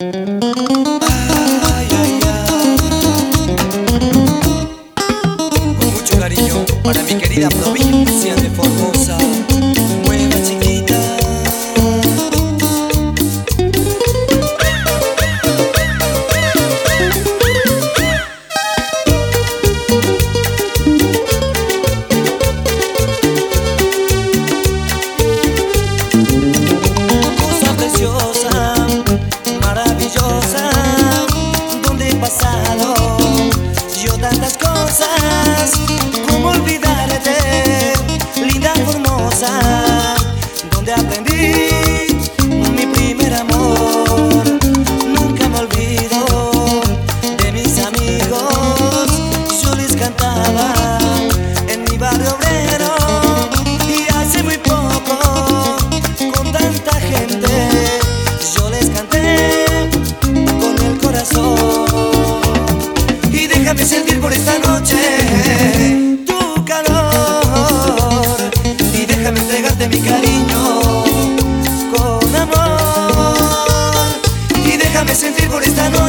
Ay, ay, ay. Con mucho cariño para mi querida provincia de Formosa. Mueva, chiquita. Cosa preciosa, maravillosa, donde he pasado yo tantas cosas. ¿Cómo olvidarte, linda Formosa, donde aprendí mi primer amor? Nunca me olvido de mis amigos, yo les cantaba en mi barrio obrero. Y hace muy poco, con tanta gente, yo les canté con el corazón. Y déjame sentir por esta noche tu calor, y déjame entregarte mi cariño con amor. Y déjame sentir por esta noche